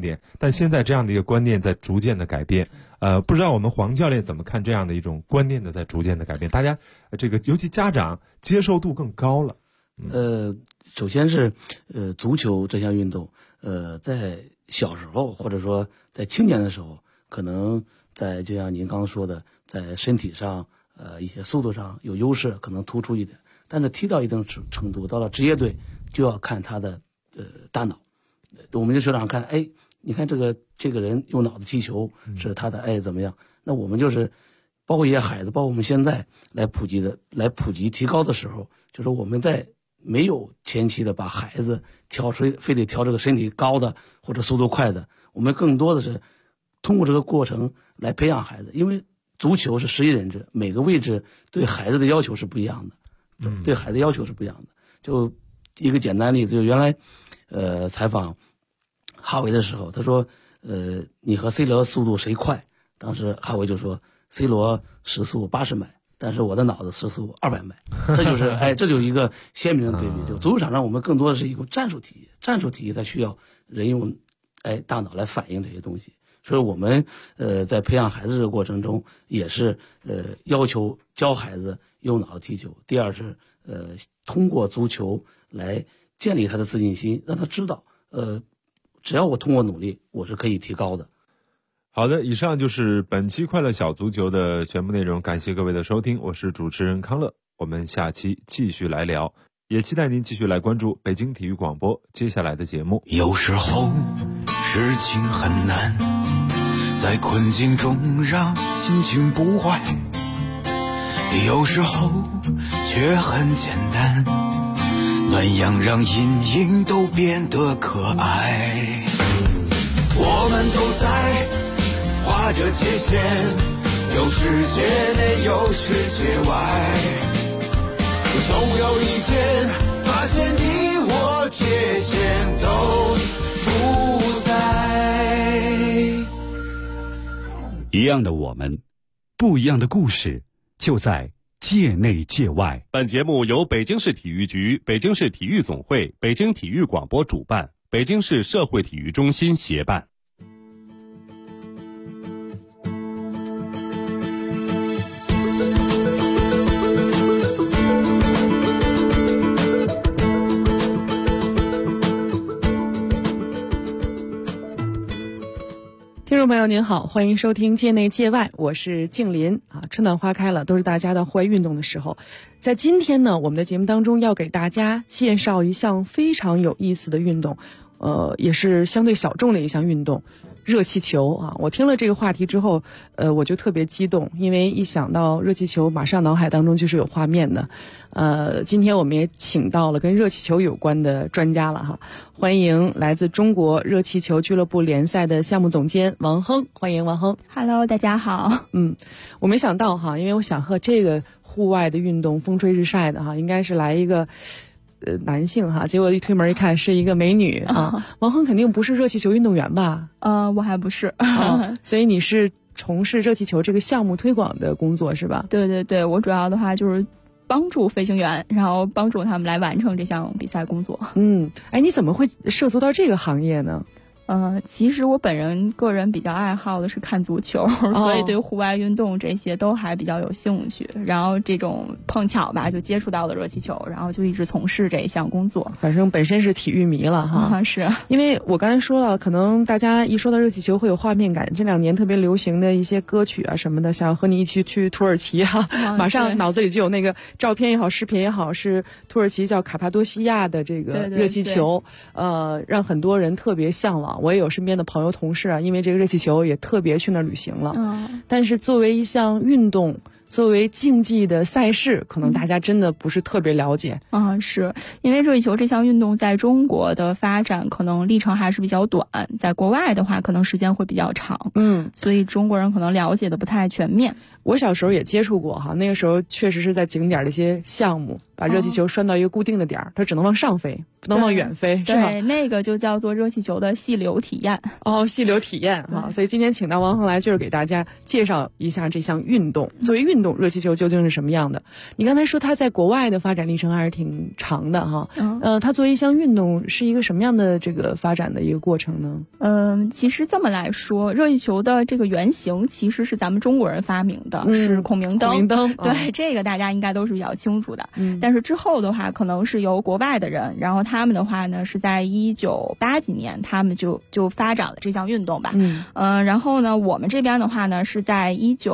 点，但现在这样的一个观念在逐渐的改变。不知道我们黄教练怎么看这样的一种观念的在逐渐的改变？大家这个尤其家长接受度更高了。 首先是足球这项运动，在小时候或者说在青年的时候，可能就像您刚刚说的，在身体上一些速度上有优势，可能突出一点。但是踢到一定程度，到了职业队就要看他的大脑。我们就球场看，你看这个人用脑子踢球是他的怎么样？那我们就是包括一些孩子，包括我们现在来普及提高的时候，就是我们在没有前期的把孩子非得挑这个身体高的或者速度快的，我们更多的是通过这个过程来培养孩子。因为足球是11人制，每个位置对孩子的要求是不一样的，对孩子要求是不一样的。就一个简单例子，就原来采访哈维的时候，他说你和 C 罗速度谁快？当时哈维就说 C 罗时速80迈，但是我的脑子时速200迈。这就是这就是一个鲜明的对比。就足球场上我们更多的是一个战术体系，战术体系它需要人用大脑来反映这些东西。所以我们在培养孩子这个过程中，也是要求教孩子用脑踢球。第二是通过足球来建立他的自信心，让他知道只要我通过努力，我是可以提高的。 好的，以上就是本期快乐小足球的全部内容，感谢各位的收听，我是主持人康乐，我们下期继续来聊，也期待您继续来关注北京体育广播接下来的节目。 有时候事情很难，在困境中让心情不坏，有时候却很简单，暖阳让阴影都变得可爱。我们都在画着界限，有世界内有世界外，总有一天发现你我界限都不在。 一样的我们，不一样的故事，就在界内界外。 本节目由北京市体育局、北京市体育总会、北京体育广播主办，北京市社会体育中心协办。 听众朋友您好，欢迎收听界内界外，我是静林啊。春暖花开了，都是大家到户外运动的时候。在今天呢，我们的节目当中要给大家介绍一项非常有意思的运动，也是相对小众的一项运动，热气球啊。我听了这个话题之后，我就特别激动，因为一想到热气球，马上脑海当中就是有画面的。今天我们也请到了跟热气球有关的专家了哈，欢迎来自中国热气球俱乐部联赛的项目总监王亨，欢迎王亨。 Hello， 大家好。 我没想到哈，因为我想和这个户外的运动风吹日晒的哈，应该是来一个男性哈，结果一推门一看是一个美女啊。王亨肯定不是热气球运动员吧？ 我还不是。 所以你是从事热气球这个项目推广的工作是吧？ 对对对，我主要的话就是帮助飞行员，然后帮助他们来完成这项比赛工作。 你怎么会涉足到这个行业呢？ 其实我个人比较爱好的是看足球，所以对户外运动这些都还比较有兴趣。然后这种碰巧吧，就接触到了热气球，然后就一直从事这一项工作。 反正本身是体育迷了哈。 是因为我刚才说了，可能大家一说到热气球会有画面感。这2年特别流行的一些歌曲啊什么的，想和你一起去土耳其马上脑子里就有那个照片也好，视频也好，是土耳其叫卡帕多西亚的这个热气球，让很多人特别向往。我也有身边的朋友同事啊，因为这个热气球也特别去那儿旅行了。但是作为一项运动，作为竞技的赛事，可能大家真的不是特别了解。 是因为热气球这项运动在中国的发展可能历程还是比较短，在国外的话可能时间会比较长。所以中国人可能了解的不太全面。 我小时候也接触过哈，那个时候确实是在景点的一些项目， 把热气球拴到一个固定的点儿，它只能往上飞，不能往远飞，是吧？ 对，那个就叫做热气球的细流体验。 细流体验啊！所以今天请到王恒来，就是给大家介绍一下这项运动。作为运动，热气球究竟是什么样的？你刚才说它在国外的发展历程还是挺长的哈。它作为一项运动，是一个什么样的这个发展的一个过程呢？ 其实这么来说，热气球的这个原型其实是咱们中国人发明的，是孔明灯。 孔明灯， 对，这个大家应该都是比较清楚的。但是之后的话，可能是由国外的人，然后他们的话呢，是在1980几年，他们就发展了这项运动吧。然后呢，我们这边的话呢，是在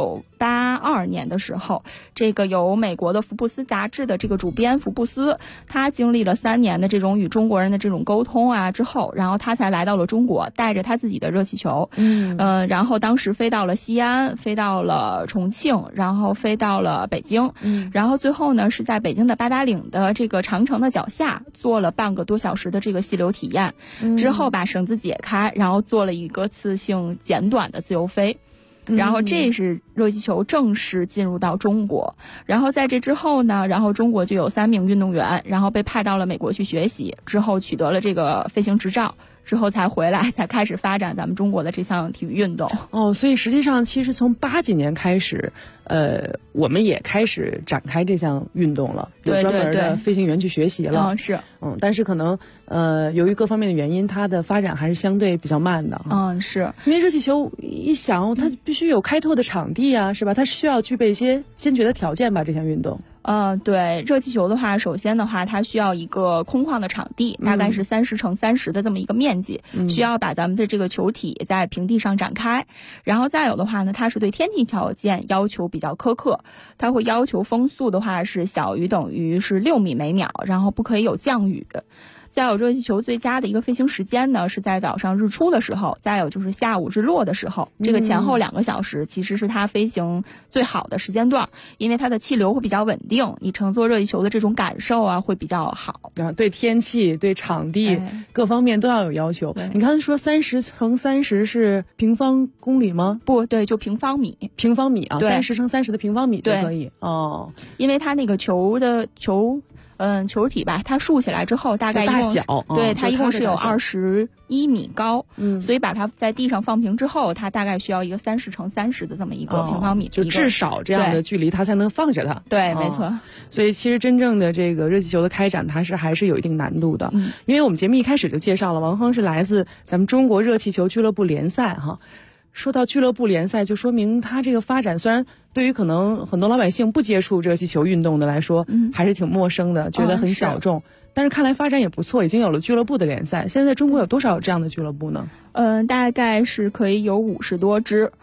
1982年的时候，这个由美国的福布斯杂志的这个主编福布斯，他经历了3年的这种与中国人的这种沟通啊之后，然后他才来到了中国，带着他自己的热气球，然后当时飞到了西安，飞到了重庆，然后飞到了北京，然后最后呢是在北京的八达岭的这个长城的脚下做了半个多小时的这个细流体验，之后把绳子解开，然后做了一个次性简短的自由飞。然后这是热气球正式进入到中国，然后在这之后呢，然后中国就有3名运动员，然后被派到了美国去学习，之后取得了这个飞行执照，之后才回来，才开始发展咱们中国的这项体育运动。 所以实际上其实从80几年开始，我们也开始展开这项运动了，有专门的飞行员去学习了。 是， 但是可能由于各方面的原因，它的发展还是相对比较慢的。 是因为热气球一想，它必须有开拓的场地啊，是吧？它需要具备一些先决的条件吧，这项运动。 对，热气球的话，首先的话，它需要一个空旷的场地，大概是30×30的这么一个面积，需要把咱们的这个球体在平地上展开。然后再有的话呢，它是对天气条件要求比较苛刻，它会要求风速的话是小于等于是6米每秒，然后不可以有降雨。再有热气球最佳的一个飞行时间呢，是在早上日出的时候，再有就是下午日落的时候，这个前后2个小时其实是它飞行最好的时间段，因为它的气流会比较稳定，你乘坐热气球的这种感受啊会比较好。 对天气、对场地、各方面都要有要求。你刚才说30×30是平方公里吗？ 不对，就平方米。 平方米啊，30×30的平方米就可以。 因为它那个球体吧，它竖起来之后大概大小， 对，它一共是有21米高，所以把它在地上放平之后，它大概需要一个30×30的这么一个平方米， 就至少这样的距离它才能放下它。 对，没错。 所以其实真正的这个热气球的开展，它还是有一定难度的。因为我们节目一开始就介绍了，王亨是来自咱们中国热气球俱乐部联赛哈。说到俱乐部联赛，就说明它这个发展虽然对于可能很多老百姓不接触热气球运动的来说，还是挺陌生的，觉得很小众。但是看来发展也不错，已经有了俱乐部的联赛。现在中国有多少这样的俱乐部呢？ 大概是可以有50多支。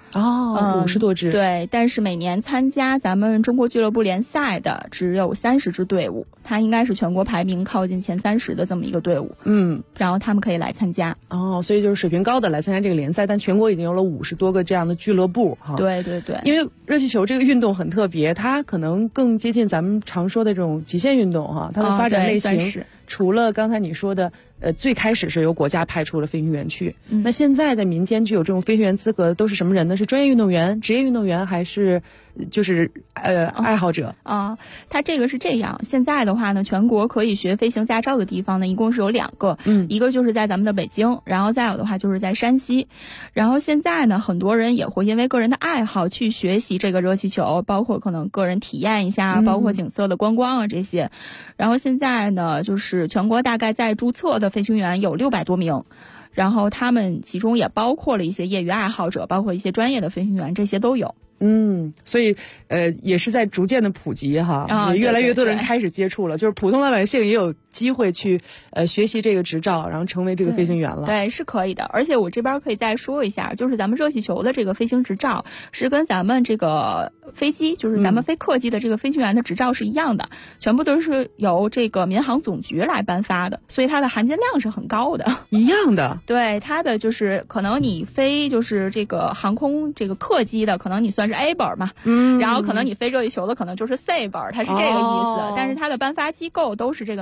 50多支。 对，但是每年参加咱们中国俱乐部联赛的只有30支队伍，它应该是全国排名靠近前30的这么一个队伍。然后他们可以来参加。 所以就是水平高的来参加这个联赛，但全国已经有了50多个这样的俱乐部哈。 对对对。 因为热气球这个运动很特别，它可能更接近咱们常说的这种极限运动哈。它的发展类型除了刚才你说的最开始是由国家派出了飞行员去，那现在在民间具有这种飞行员资格的都是什么人呢？是专业运动员、职业运动员，还是就是爱好者？ 它这个是这样，现在的话呢，全国可以学飞行驾照的地方呢，一共是有2个，一个就是在咱们的北京，然后再有的话就是在山西。然后现在呢，很多人也会因为个人的爱好去学习这个热气球，包括可能个人体验一下，包括景色的观光啊这些。然后现在呢，就是全国大概在注册的飞行员有600多名。然后他们其中也包括了一些业余爱好者，包括一些专业的飞行员，这些都有。 所以也是在逐渐的普及哈，也越来越多人开始接触了，就是普通老百姓也有机会去学习这个执照，然后成为这个飞行员了。 对，是可以的。而且我这边可以再说一下，就是咱们热气球的这个飞行执照是跟咱们这个飞机，就是咱们飞客机的这个飞行员的执照是一样的，全部都是由这个民航总局来颁发的，所以它的含金量是很高的。 一样的。 对，它的就是可能你飞就是这个航空这个客机的，可能你算是 A 本嘛，然后可能你飞热气球的可能就是 C 本，它是这个意思。但是它的颁发机构都是这个民航总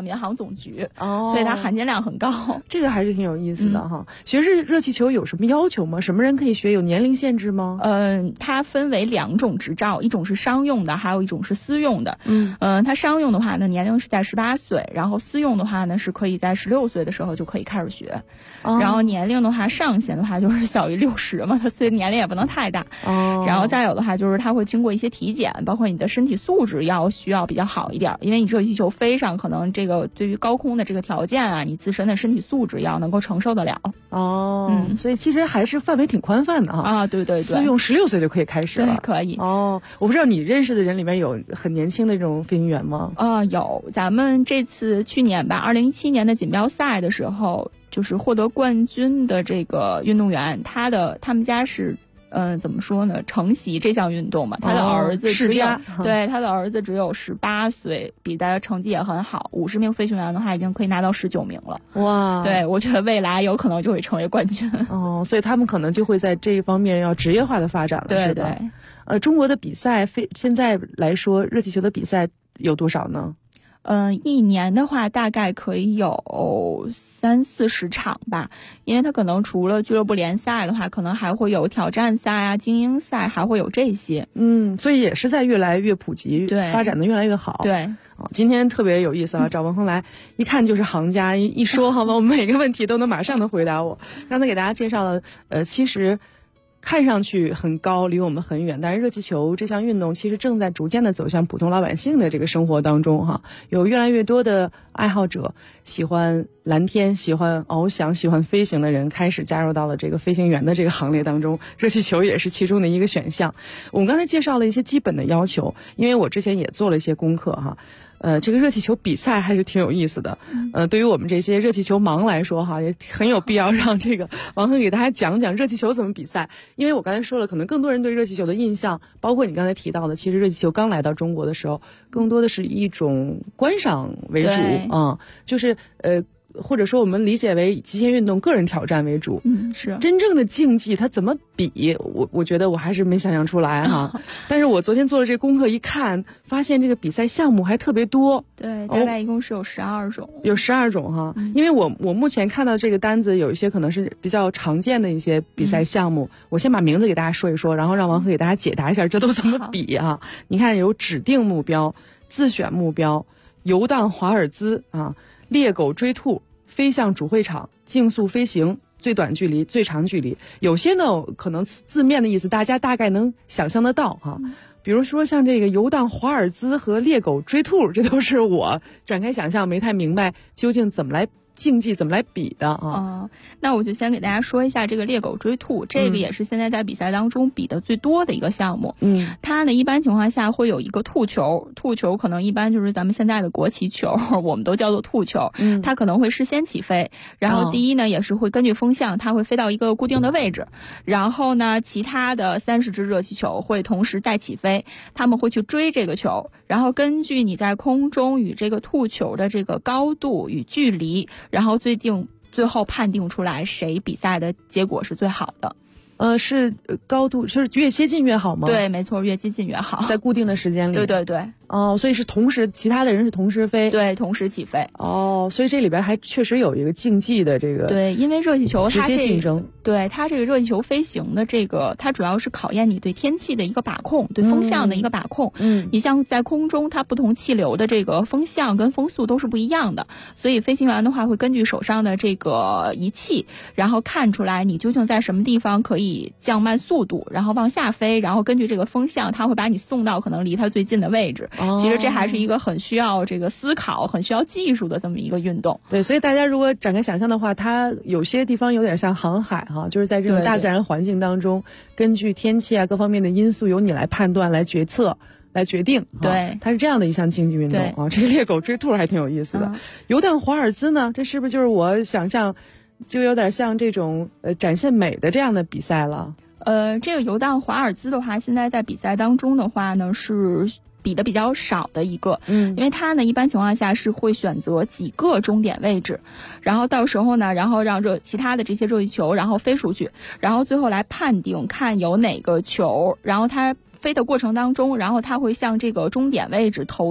总局，所以它含金量很高。 这个还是挺有意思的哈。学热气球有什么要求吗？什么人可以学？有年龄限制吗？ 它分为2种执照，一种是商用的，还有一种是私用的。它商用的话呢，年龄是在18岁，然后私用的话呢，是可以在16岁的时候就可以开始学。然后年龄的话，上限的话就是小于60嘛，它所以年龄也不能太大。然后再有的话就是它会经过一些体检，包括你的身体素质需要比较好一点，因为你热气球飞上，可能这个对于高空的这个条件啊，你自身的身体素质要能够承受得了。 所以其实还是范围挺宽泛的啊。 对对对， 私用16岁就可以开始了。 对，可以。 我不知道你认识的人里面有很年轻的这种飞行员吗？ 有，咱们这次去年吧，2017年的锦标赛的时候，就是获得冠军的这个运动员，他们家是怎么说呢？承袭这项运动嘛，他的儿子他的儿子只有18岁，比赛的成绩也很好。50名飞行员的话，已经可以拿到19名了。哇！对，我觉得未来有可能就会成为冠军。 所以他们可能就会在这一方面要职业化的发展了， 对是吧？中国的比赛现在来说，热气球的比赛有多少呢？ 一年的话大概可以有30-40场吧，因为它可能除了俱乐部联赛的话，可能还会有挑战赛啊、精英赛，还会有这些。 所以也是在越来越普及，发展的越来越好。 对。 今天特别有意思啊，找文亨来一看就是行家，一说好吧，我们每个问题都能马上的回答我。刚才给大家介绍了，其实看上去很高，离我们很远，但是热气球这项运动其实正在逐渐的走向普通老百姓的这个生活当中哈。有越来越多的爱好者，喜欢蓝天、喜欢翱翔、喜欢飞行的人开始加入到了这个飞行员的这个行列当中，热气球也是其中的一个选项。我们刚才介绍了一些基本的要求，因为我之前也做了一些功课哈。这个热气球比赛还是挺有意思的。对于我们这些热气球盲来说哈，也很有必要让这个王亨给大家讲讲热气球怎么比赛。因为我刚才说了，可能更多人对热气球的印象，包括你刚才提到的，其实热气球刚来到中国的时候，更多的是一种观赏为主就是或者说我们理解为极限运动、个人挑战为主。 是真正的竞技它怎么比？我觉得我还是没想象出来哈。但是我昨天做了这功课一看，发现这个比赛项目还特别多。 对，大概一共是有12种。 有12种哈。因为我目前看到这个单子，有一些可能是比较常见的一些比赛项目。我先把名字给大家说一说，然后让王亨给大家解答一下这都怎么比啊？你看有指定目标、自选目标、游荡华尔兹啊、猎狗追兔、飞向主会场、竞速飞行、最短距离、最长距离。有些呢可能字面的意思大家大概能想象得到哈。比如说像这个游荡华尔兹和猎狗追兔，这都是我展开想象没太明白究竟怎么来竞技怎么来比的啊？ 那我就先给大家说一下这个猎狗追兔，这个也是现在在比赛当中比的最多的一个项目。它呢一般情况下会有一个兔球，兔球可能一般就是咱们现在的国旗球，我们都叫做兔球。它可能会事先起飞，然后第一呢也是会根据风向，它会飞到一个固定的位置，然后呢其他的30只热气球会同时再起飞，他们会去追这个球，然后根据你在空中与这个兔球的这个高度与距离，然后最后判定出来谁比赛的结果是最好的。 是高度是越接近越好吗？ 对，没错，越接近越好， 在固定的时间里。 对对对。 所以是同时，其他的人是同时飞。 对，同时起飞。 所以这里边还确实有一个竞技的这个。 对，因为热气球它直接竞争。 对，它这个热气球飞行的这个，它主要是考验你对天气的一个把控，对风向的一个把控。你像在空中，它不同气流的这个风向跟风速都是不一样的，所以飞行员的话会根据手上的这个仪器，然后看出来你究竟在什么地方可以降慢速度，然后往下飞，然后根据这个风向，它会把你送到可能离它最近的位置。其实这还是一个很需要这个思考、很需要技术的这么一个运动。 对，所以大家如果展开想象的话，它有些地方有点像航海哈，就是在这种大自然环境当中，根据天气啊各方面的因素由你来判断、来决策、来决定。 对， 它是这样的一项竞技运动啊。这个猎狗追兔还挺有意思的。游荡华尔兹呢，这是不是就是我想象就有点像这种展现美的这样的比赛了？ 这个游荡华尔兹的话，现在在比赛当中的话呢是比的比较少的一个，因为它呢一般情况下是会选择几个终点位置，然后到时候呢，然后让其他的这些热气球然后飞出去，然后最后来判定看有哪个球，然后它飞的过程当中，然后它会向这个终点位置投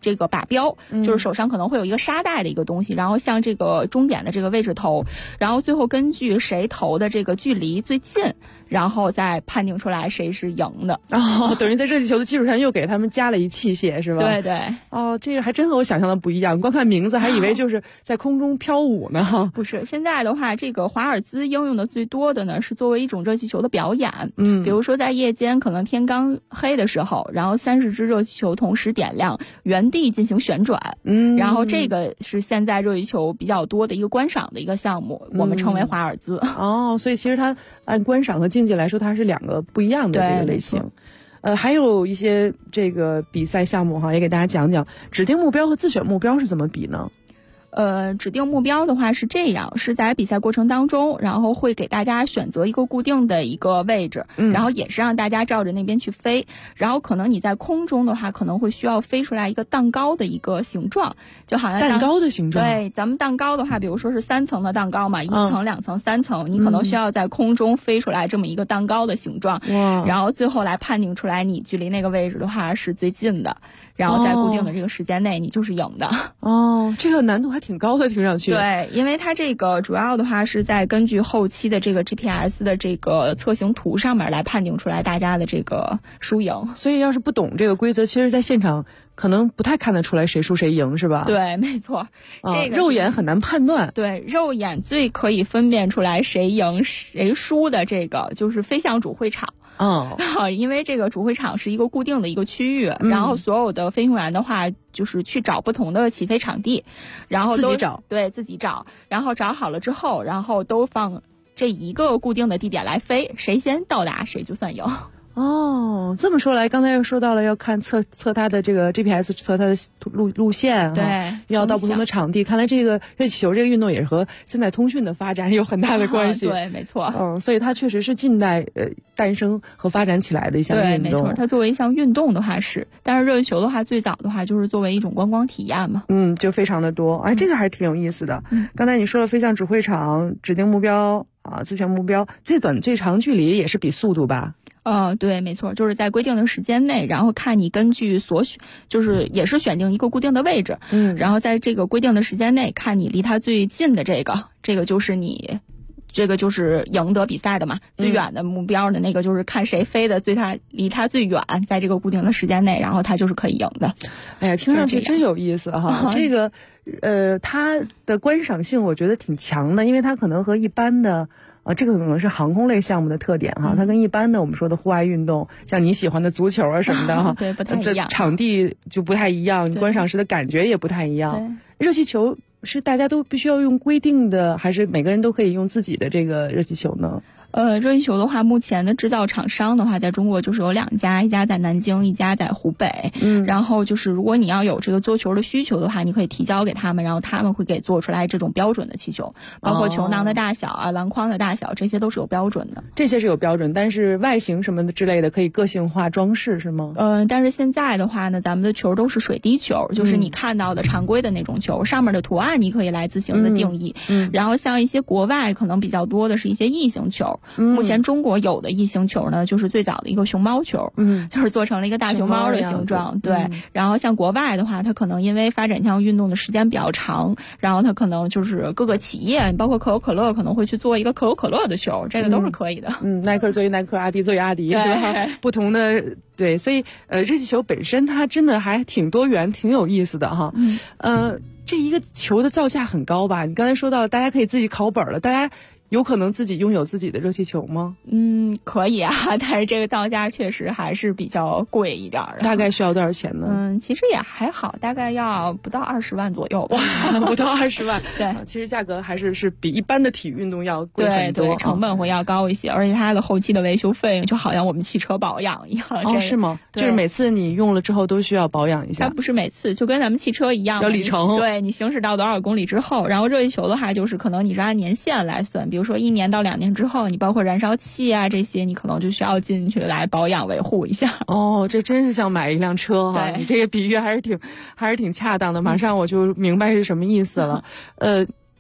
这个靶标，就是手上可能会有一个沙袋的一个东西，然后向这个终点的这个位置投，然后最后根据谁投的这个距离最近，然后再判定出来谁是赢的。 等于在热气球的基础上又给他们加了一器械，是吧？ 对对。 这个还真和我想象的不一样，光看名字还以为就是在空中飘舞呢。 不是，现在的话，这个华尔兹应用的最多的呢是作为一种热气球的表演。比如说在夜间可能天刚黑的时候，然后30只热气球同时点亮，原地进行旋转。然后这个是现在热气球比较多的一个观赏的一个项目，我们称为华尔兹。 所以其实它按观赏和竞技来说，它是两个不一样的这个类型。还有一些这个比赛项目也给大家讲讲指定目标和自选目标是怎么比呢？ 指定目标的话是这样，是在比赛过程当中，然后会给大家选择一个固定的一个位置，然后也是让大家照着那边去飞，然后可能你在空中的话可能会需要飞出来一个蛋糕的一个形状，就好像蛋糕的形状。 对，咱们蛋糕的话，比如说是3层的蛋糕嘛，1层、2层、3层，你可能需要在空中飞出来这么一个蛋糕的形状，然后最后来判定出来你距离那个位置的话是最近的，然后在固定的这个时间内你就是赢的。 这个难度还挺高的，听上去。 对，因为它这个主要的话是在根据后期的这个 GPS 的这个侧形图上面来判定出来大家的这个输赢。 所以要是不懂这个规则，其实在现场可能不太看得出来谁输谁赢，是吧？ 对，没错。这个肉眼很难判断。 对，肉眼最可以分辨出来谁赢谁输的这个就是飞向主会场。因为这个主会场是一个固定的一个区域，然后所有的飞行员的话就是去找不同的起飞场地，然后自己找。 对，自己找，然后找好了之后，然后都放这一个固定的地点来飞，谁先到达谁就算赢。 这么说来，刚才又说到了要看测它的这个 GPS， 测它的路线， 对， 要到不同的场地。看来这个热气球这个运动也是和现代通讯的发展有很大的关系。 对，没错。 所以它确实是近代诞生和发展起来的一项运动。 对，没错。它作为一项运动的话是，但是热气球的话最早的话就是作为一种观光体验嘛。 就非常的多。这个还挺有意思的。刚才你说了飞向主会场、指定目标自选目标，最短最长距离也是比速度吧？ 对，没错，就是在规定的时间内，然后看你根据就是也是选定一个固定的位置，然后在这个规定的时间内，看你离它最近的这个就是你。这个就是赢得比赛的嘛，最远的目标的那个就是看谁飞的离他最远，在这个固定的时间内，然后他就是可以赢的。 哎呀，听上去真有意思哈！这个它的观赏性我觉得挺强的，因为它可能和一般的这个可能是航空类项目的特点哈，它跟一般的我们说的户外运动，像你喜欢的足球什么的对，不太一样， 场地就不太一样，你观赏时的感觉也不太一样。热气球是大家都必须要用规定的，还是每个人都可以用自己的这个热气球呢？ 热气球的话，目前的制造厂商的话，在中国就是有2家，一家在南京，一家在湖北。然后就是如果你要有这个做球的需求的话，你可以提交给他们，然后他们会给做出来这种标准的气球，包括球囊的大小篮筐的大小，这些都是有标准的。 这些是有标准，但是外形什么的之类的可以个性化装饰是吗？ 但是现在的话呢，咱们的球都是水滴球，就是你看到的常规的那种球，上面的图案你可以来自行的定义。然后像一些国外可能比较多的是一些异形球。目前中国有的异形球呢，就是最早的一个熊猫球，就是做成了一个大熊猫的形状。对，然后像国外的话，它可能因为发展项运动的时间比较长，然后它可能就是各个企业，包括可口可乐可能会去做一个可口可乐的球，这个都是可以的。 耐克作为耐克，阿迪作为阿迪，是吧？不同的对，所以热气球本身它真的还挺多元，挺有意思的哈。这一个球的造价很高吧？你刚才说到大家可以自己考本了，大家有可能自己拥有自己的热气球吗？ 可以啊，但是这个造价确实还是比较贵一点的。 大概需要多少钱呢？ 其实也还好，大概要不到20万左右吧。 不到20万。 对， 其实价格还是比一般的体育运动要贵很多， 对，成本会要高一些，而且它的后期的维修费用就好像我们汽车保养一样。 是吗？就是每次你用了之后都需要保养一下？ 它不是每次，就跟咱们汽车一样， 要里程。 对，你行驶到多少公里之后，然后热气球的话就是可能你是按年限来算，比如说1年到2年之后，你包括燃烧器啊这些，你可能就需要进去来保养维护一下。 这真是像买一辆车哈！你这个比喻还是挺恰当的，马上我就明白是什么意思了。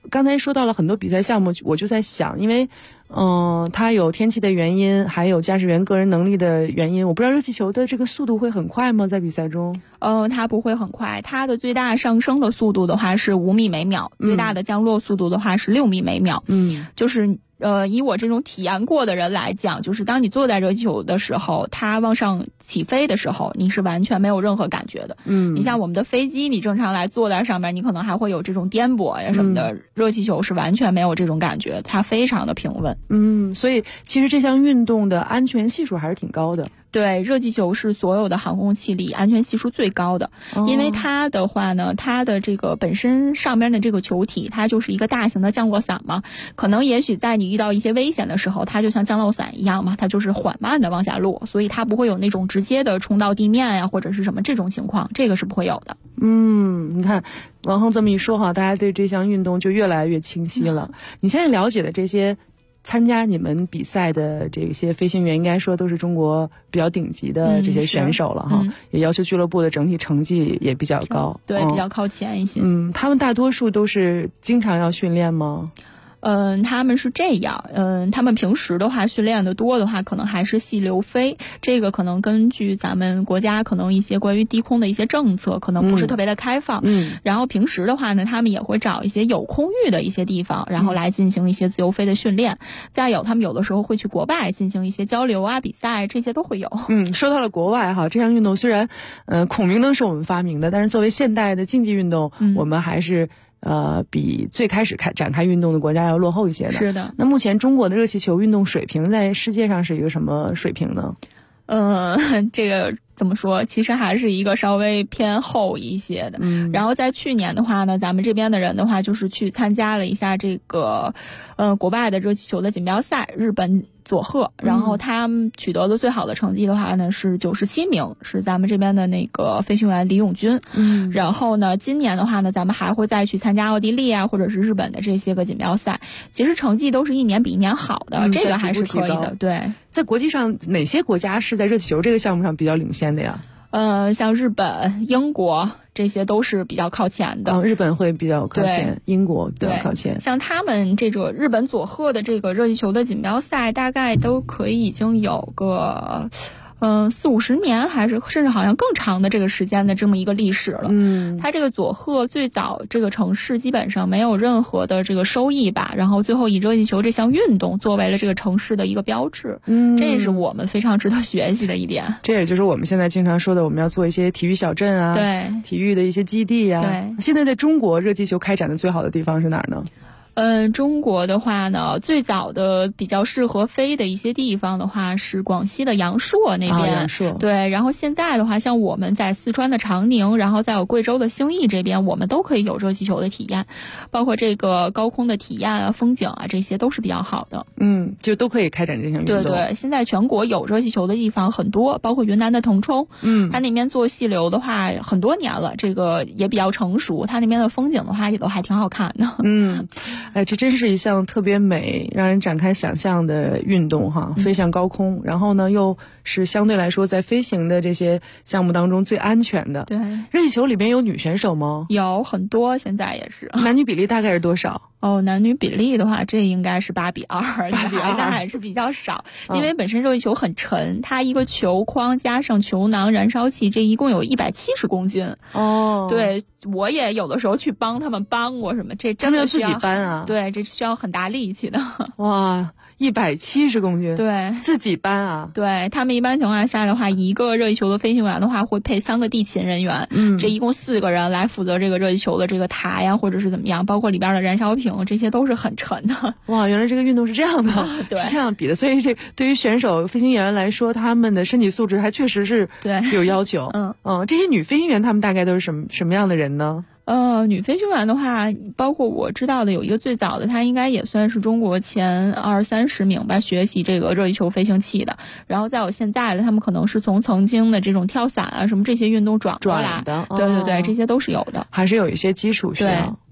刚才说到了很多比赛项目，我就在想，因为它有天气的原因，还有驾驶员个人能力的原因。我不知道热气球的这个速度会很快吗？在比赛中？ 它不会很快，它的最大上升的速度的话是5米每秒，最大的降落速度的话是6米每秒。就是以我这种体验过的人来讲，就是当你坐在热气球的时候，它往上起飞的时候，你是完全没有任何感觉的。你像我们的飞机，你正常来坐在上面，你可能还会有这种颠簸呀什么的，热气球是完全没有这种感觉，它非常的平稳。 所以其实这项运动的安全系数还是挺高的。 对，热气球是所有的航空器里安全系数最高的，因为它的话呢，它的这个本身上边的这个球体，它就是一个大型的降落伞嘛，可能也许在你遇到一些危险的时候，它就像降落伞一样嘛，它就是缓慢的往下落，所以它不会有那种直接的冲到地面呀，或者是什么这种情况，这个是不会有的。 你看王恒这么一说哈，大家对这项运动就越来越清晰了。你现在了解的这些参加你们比赛的这些飞行员，应该说都是中国比较顶级的这些选手了哈，也要求俱乐部的整体成绩也比较高， 对，比较靠前一些。 他们大多数都是经常要训练吗？ 他们是这样，他们平时的话训练的多的话，可能还是细流飞，这个可能根据咱们国家可能一些关于低空的一些政策，可能不是特别的开放。然后平时的话呢，他们也会找一些有空域的一些地方，然后来进行一些自由飞的训练。再有，他们有的时候会去国外进行一些交流啊、比赛，这些都会有。 说到了国外哈，这项运动虽然孔明灯是我们发明的，但是作为现代的竞技运动，我们还是比最开始展开运动的国家要落后一些的。 是的。 那目前中国的热气球运动水平在世界上是一个什么水平呢？ 这个怎么说？其实还是一个稍微偏后一些的。然后在去年的话呢，咱们这边的人的话，就是去参加了一下这个国外的热气球的锦标赛，日本佐贺，然后他们取得的最好的成绩的话呢是97名，是咱们这边的那个飞行员李永军。然后呢，今年的话呢，咱们还会再去参加奥地利啊，或者是日本的这些个锦标赛。其实成绩都是一年比一年好的，这个还是可以的。对， 在国际上哪些国家是在热气球这个项目上比较领先的呀？ 像日本、英国这些都是比较靠前的。 日本会比较靠前，英国比较靠前。 像他们这个日本佐贺的这个热气球的锦标赛，大概都可以已经有个40-50年，还是甚至好像更长的这个时间的这么一个历史了。它这个佐贺最早这个城市基本上没有任何的这个收益吧，然后最后以热气球这项运动作为了这个城市的一个标志。这也是我们非常值得学习的一点。 这也就是我们现在经常说的，我们要做一些体育小镇啊， 对， 体育的一些基地啊。 对， 现在在中国热气球开展的最好的地方是哪儿呢？ 中国的话呢，最早的比较适合飞的一些地方的话是广西的阳朔那边。 阳朔。 对，然后现在的话，像我们在四川的长宁，然后再有贵州的兴义这边，我们都可以有热气球的体验，包括这个高空的体验啊、风景啊，这些都是比较好的。 就都可以开展这项运动。 对，现在全国有热气球的地方很多，包括云南的腾冲。它那边做细流的话很多年了，这个也比较成熟，它那边的风景的话也都还挺好看的。 这真是一项特别美，让人展开想象的运动哈！飞向高空，然后呢，又是相对来说在飞行的这些项目当中最安全的。 对， 热气球里边有女选手吗？ 有很多，现在也是。 男女比例大概是多少？ 男女比例的话，这应该是8:2，女孩子还是比较少，因为本身热气球很沉，它一个球框加上球囊、燃烧器，这一共有170公斤。对，我也有的时候去帮他们搬过什么，这真的要自己搬啊？ 对，这需要很大力气的。 哇，170公斤， 对， 自己搬啊？ 对，他们一般情况下的话，一个热气球的飞行员的话会配3个地勤人员，这一共4个人来负责这个热气球的这个塔呀，或者是怎么样，包括里边的燃烧瓶，这些都是很沉的。 哇，原来这个运动是这样的， 对， 是这样比的，所以这对于选手、飞行员来说，他们的身体素质还确实是有要求。这些女飞行员她们大概都是什么样的人呢？ 女飞行员的话，包括我知道的有一个最早的，她应该也算是中国前20-30名吧，学习这个热气球飞行器的。然后再有现在的，他们可能是从曾经的这种跳伞啊什么这些运动转过来的。 对，这些都是有的， 还是有一些基础需要。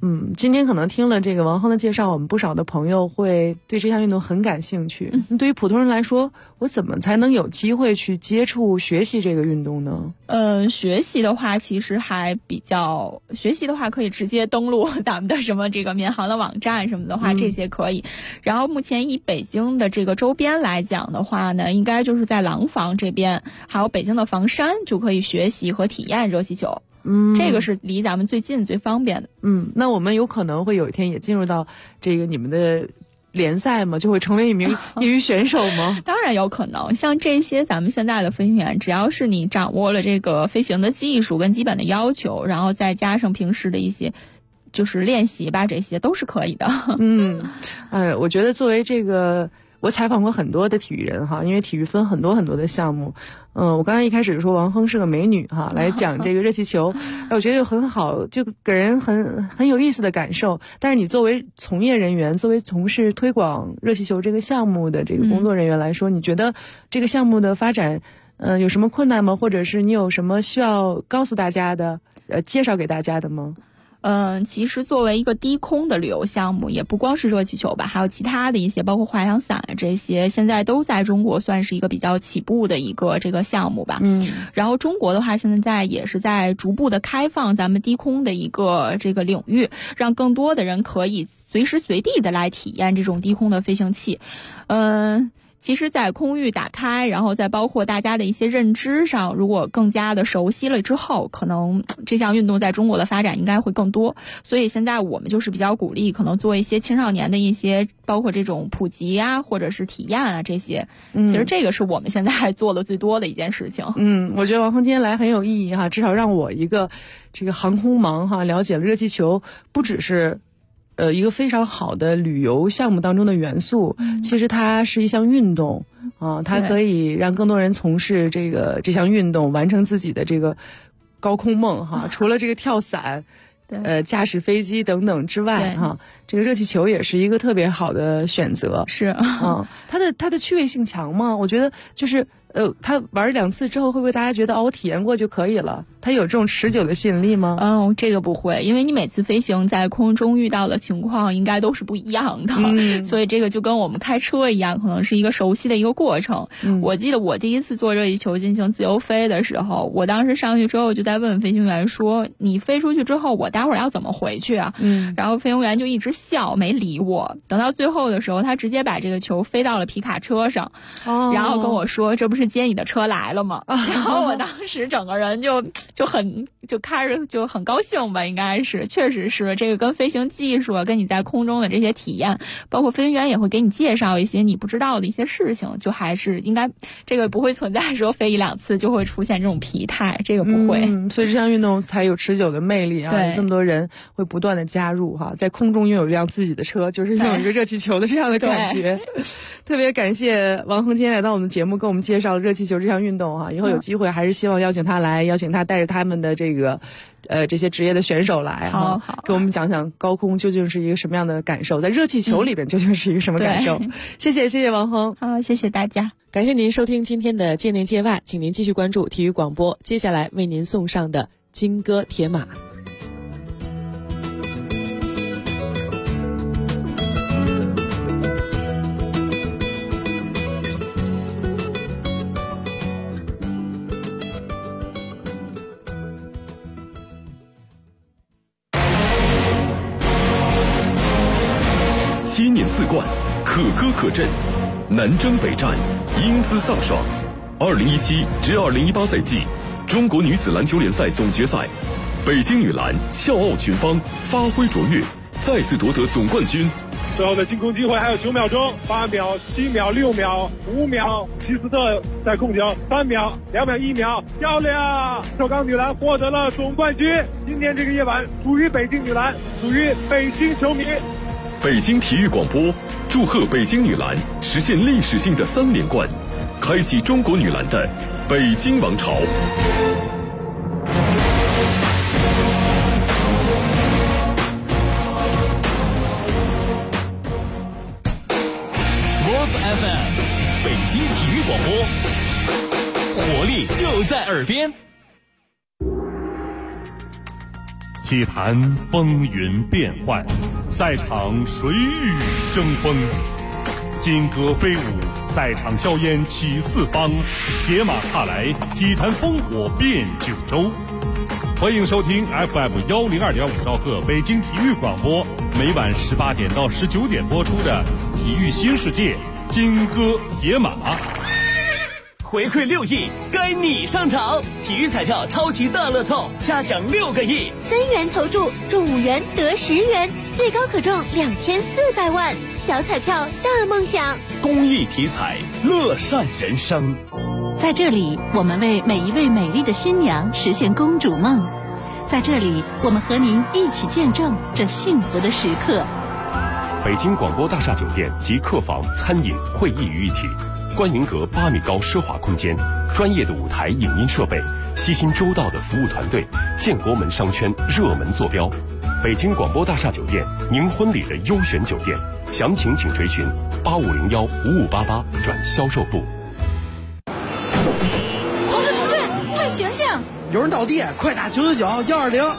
今天可能听了这个王亨的介绍，我们不少的朋友会对这项运动很感兴趣。对于普通人来说，我怎么才能有机会去接触学习这个运动呢？ 学习的话，其实还比较，学习的话可以直接登录咱们的什么这个民航的网站什么的话，这些可以。然后目前以北京的这个周边来讲的话呢，应该就是在廊坊这边，还有北京的房山就可以学习和体验热气球。这个是离咱们最近最方便的。 那我们有可能会有一天也进入到这个你们的联赛吗？就会成为一名业余选手吗？ 当然有可能，像这些咱们现在的飞行员，只要是你掌握了这个飞行的技术跟基本的要求，然后再加上平时的一些就是练习吧，这些都是可以的。 我觉得作为这个，我采访过很多的体育人哈，因为体育分很多很多的项目。我刚才一开始说王亨是个美女哈，来讲这个热气球，我觉得有很好，就给人很有意思的感受。但是你作为从业人员，作为从事推广热气球这个项目的这个工作人员来说，你觉得这个项目的发展，有什么困难吗？或者是你有什么需要告诉大家的，介绍给大家的吗？ 其实作为一个低空的旅游项目，也不光是热气球吧，还有其他的一些，包括滑翔伞这些，现在都在中国算是一个比较起步的一个这个项目吧。然后中国的话，现在也是在逐步的开放咱们低空的一个这个领域，让更多的人可以随时随地的来体验这种低空的飞行器。其实在空域打开，然后再包括大家的一些认知上，如果更加的熟悉了之后，可能这项运动在中国的发展应该会更多。所以现在我们就是比较鼓励可能做一些青少年的一些包括这种普及啊或者是体验啊这些。其实这个是我们现在做的最多的一件事情。 我觉得王亨今天来很有意义哈，至少让我一个这个航空盲哈了解了热气球不只是一个非常好的旅游项目当中的元素，其实它是一项运动啊，它可以让更多人从事这项运动，完成自己的这个高空梦哈。除了这个跳伞，驾驶飞机等等之外哈，这个热气球也是一个特别好的选择。 是它的趣味性强吗？我觉得就是他玩2次之后，会不会大家觉得我体验过就可以了？它有这种持久的吸引力吗？ 这个不会，因为你每次飞行在空中遇到的情况应该都是不一样的，所以这个就跟我们开车一样，可能是一个熟悉的一个过程。我记得我第一次坐热气球进行自由飞的时候，我当时上去之后就在问飞行员说：“你飞出去之后，我待会儿要怎么回去啊？”然后飞行员就一直笑，没理我。等到最后的时候，他直接把这个球飞到了皮卡车上，然后跟我说：“这不是接你的车来了吗？”然后我当时整个人就开始就很高兴吧，应该是，确实是这个跟飞行技术啊，跟你在空中的这些体验，包括飞行员也会给你介绍一些你不知道的一些事情，就还是应该这个不会存在说飞1-2次就会出现这种疲态，这个不会。 所以这项运动才有持久的魅力啊！有这么多人会不断的加入哈，在空中拥有一辆自己的车，就是拥有一个热气球的这样的感觉。特别感谢王亨今天来到我们节目，跟我们介绍热气球这项运动哈。以后有机会还是希望邀请他来，邀请他带着他们的这些职业的选手来哈，给我们讲讲高空究竟是一个什么样的感受，在热气球里边究竟是一个什么感受。谢谢王亨， 好，谢谢大家， 感谢您收听今天的界内界外，请您继续关注体育广播，接下来为您送上的金戈铁马。 7年4冠，可歌可阵，南征北战，英姿飒爽。2017至2018赛季中国女子篮球联赛总决赛，北京女篮笑傲群芳，发挥卓越，再次夺得总冠军。 最后的进攻机会还有9秒钟，8秒、7秒、6秒、5秒，齐斯特在控球，3秒、2秒、1秒，漂亮！首钢女篮获得了总冠军。今天这个夜晚属于北京女篮，属于北京球迷。 北京体育广播祝贺北京女篮实现历史性的3连冠，开启中国女篮的北京王朝。 Sports FM， 北京体育广播，活力就在耳边。 体坛风云变幻，赛场谁与争锋？金戈飞舞，赛场硝烟起四方，铁马踏来，体坛烽火遍九州。欢迎收听 FM102.5兆赫北京体育广播，每晚18点到19点播出的《体育新世界》金戈铁马。 回馈6亿，该你上场！体育彩票超级大乐透，下奖6个亿 ，3元投注中5元得10元，最高可中2400万。小彩票大梦想， 公益体彩，乐善人生。 在这里，我们为每一位美丽的新娘实现公主梦。在这里，我们和您一起见证这幸福的时刻。 北京广播大厦酒店集客房、餐饮、会议于一体，观云阁8米高奢华空间，专业的舞台影音设备，悉心周到的服务团队，建国门商圈热门坐标。北京广播大厦酒店，您婚礼的优选酒店，详情请垂询8501-5588转销售部。 同志，快醒醒！ 有人倒地，快打999-120。